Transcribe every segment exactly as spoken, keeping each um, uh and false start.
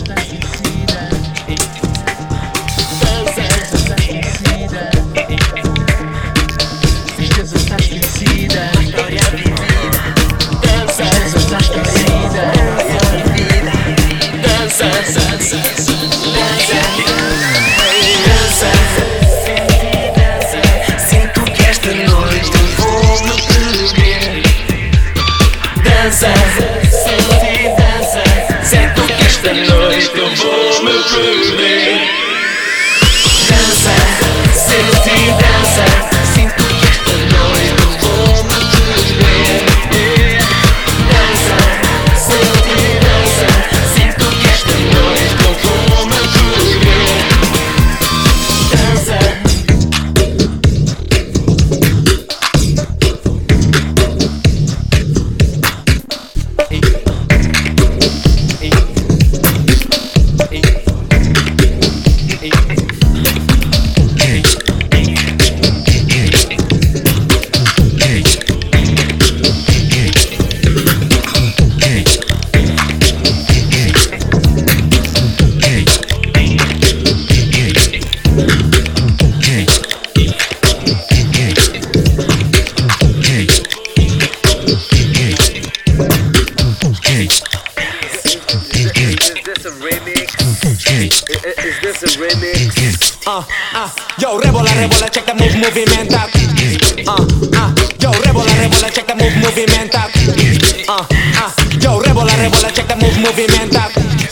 Uh, uh, yo, rebola, rebola, check the move, movimenta. Uh, uh, yo, rebola, rebola, check the move, movimenta. Uh, uh, yo, rebola, rebola, check the move, movimenta.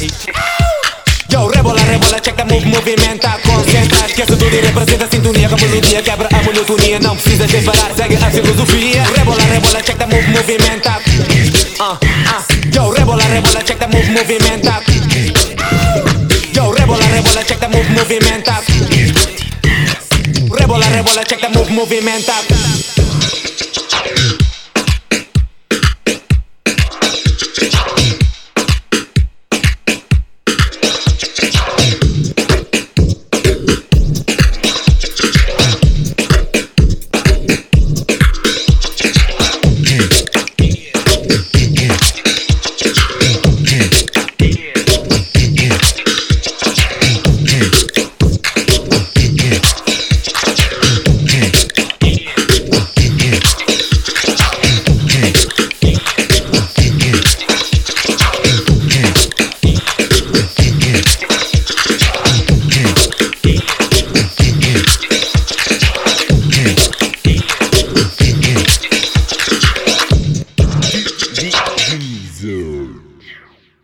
Yo, rebola, rebola, check the move, movimenta. Concentra, esquece tudo e representa a sintonia. Com a melodia, quebra a monotonia. Não precisa de parar, segue a filosofia. Rebola, rebola, check the move, movimenta. Uh, uh, yo, rebola, rebola, check the move, movimenta. Yo, rebola, rebola, check the move, movimenta. Rebola, rebola, check the move, movimenta.